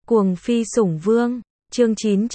Cuồng phi sủng vương, chương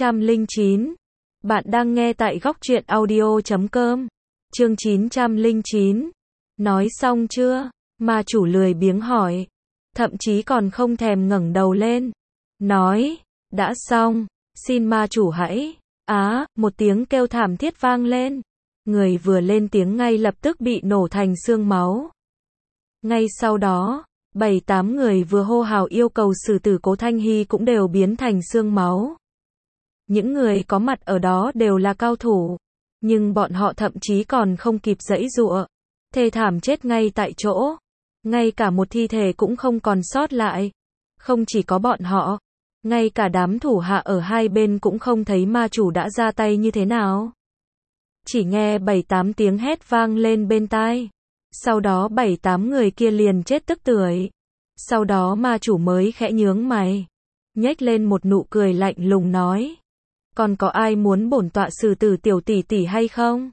909. Bạn đang nghe tại góc truyện audio.com. Chương 909. Nói xong chưa? Ma chủ lười biếng hỏi. Thậm chí còn không thèm ngẩng đầu lên. Nói, đã xong, xin ma chủ hãy. Một tiếng kêu thảm thiết vang lên. Người vừa lên tiếng ngay lập tức bị nổ thành xương máu. Ngay sau đó, 7-8 người vừa hô hào yêu cầu xử tử Cố Thanh Hy cũng đều biến thành xương máu. Những người có mặt ở đó đều là cao thủ, nhưng bọn họ thậm chí còn không kịp giãy giụa, thê thảm chết ngay tại chỗ. Ngay cả một thi thể cũng không còn sót lại. Không chỉ có bọn họ, ngay cả đám thủ hạ ở hai bên cũng không thấy ma chủ đã ra tay như thế nào. Chỉ nghe 7-8 tiếng hét vang lên bên tai. Sau đó 7-8 người kia liền chết tức tưởi. Sau đó ma chủ mới khẽ nhướng mày, nhếch lên một nụ cười lạnh lùng nói: còn có ai muốn bổn tọa xử tử tiểu tỷ tỷ hay không?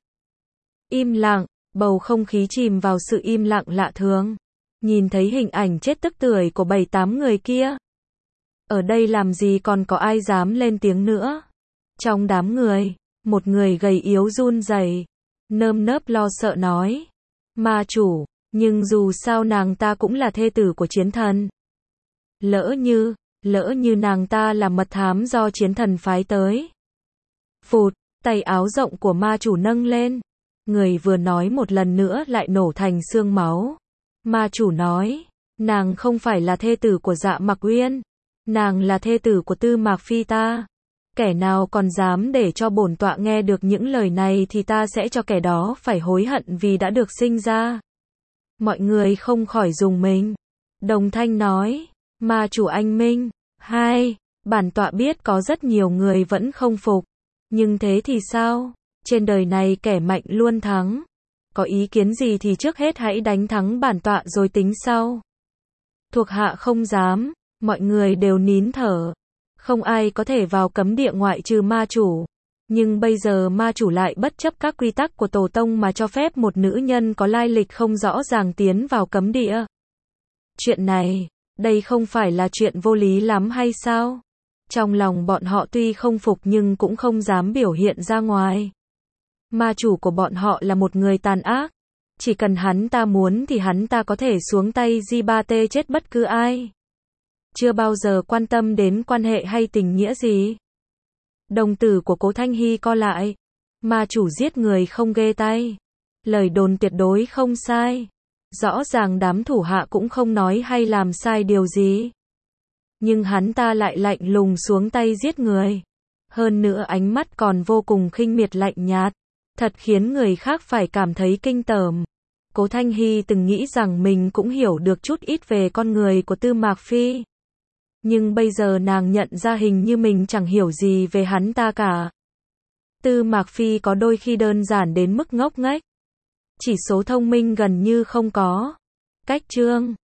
Im lặng, bầu không khí chìm vào sự im lặng lạ thường. Nhìn thấy hình ảnh chết tức tưởi của 7-8 người kia, ở đây làm gì còn có ai dám lên tiếng nữa. Trong đám người, một người gầy yếu run rẩy, nơm nớp lo sợ nói: ma chủ, nhưng dù sao nàng ta cũng là thê tử của chiến thần. Lỡ như nàng ta là mật thám do chiến thần phái tới. Phụt, tay áo rộng của ma chủ nâng lên. Người vừa nói một lần nữa lại nổ thành xương máu. Ma chủ nói, nàng không phải là thê tử của Dạ Mặc Uyên. Nàng là thê tử của Tư Mạc Phi ta. Kẻ nào còn dám để cho bổn tọa nghe được những lời này thì ta sẽ cho kẻ đó phải hối hận vì đã được sinh ra. Mọi người không khỏi rùng mình. Đồng thanh nói, ma chủ anh minh. Bản tọa biết có rất nhiều người vẫn không phục. Nhưng thế thì sao? Trên đời này kẻ mạnh luôn thắng. Có ý kiến gì thì trước hết hãy đánh thắng bản tọa rồi tính sau. Thuộc hạ không dám. Mọi người đều nín thở. Không ai có thể vào cấm địa ngoại trừ ma chủ. Nhưng bây giờ ma chủ lại bất chấp các quy tắc của tổ tông mà cho phép một nữ nhân có lai lịch không rõ ràng tiến vào cấm địa. Chuyện này, đây không phải là chuyện vô lý lắm hay sao? Trong lòng bọn họ tuy không phục nhưng cũng không dám biểu hiện ra ngoài. Ma chủ của bọn họ là một người tàn ác. Chỉ cần hắn ta muốn thì hắn ta có thể xuống tay Di-ba-tê chết bất cứ ai. Chưa bao giờ quan tâm đến quan hệ hay tình nghĩa gì. Đồng tử của Cố Thanh Hy co lại. Ma chủ giết người không ghê tay. Lời đồn tuyệt đối không sai. Rõ ràng đám thủ hạ cũng không nói hay làm sai điều gì. Nhưng hắn ta lại lạnh lùng xuống tay giết người. Hơn nữa ánh mắt còn vô cùng khinh miệt lạnh nhạt. Thật khiến người khác phải cảm thấy kinh tởm. Cố Thanh Hy từng nghĩ rằng mình cũng hiểu được chút ít về con người của Tư Mạc Phi. Nhưng bây giờ nàng nhận ra hình như mình chẳng hiểu gì về hắn ta cả. Tư Mạc Phi có đôi khi đơn giản đến mức ngốc nghếch. Chỉ số thông minh gần như không có. Cách chương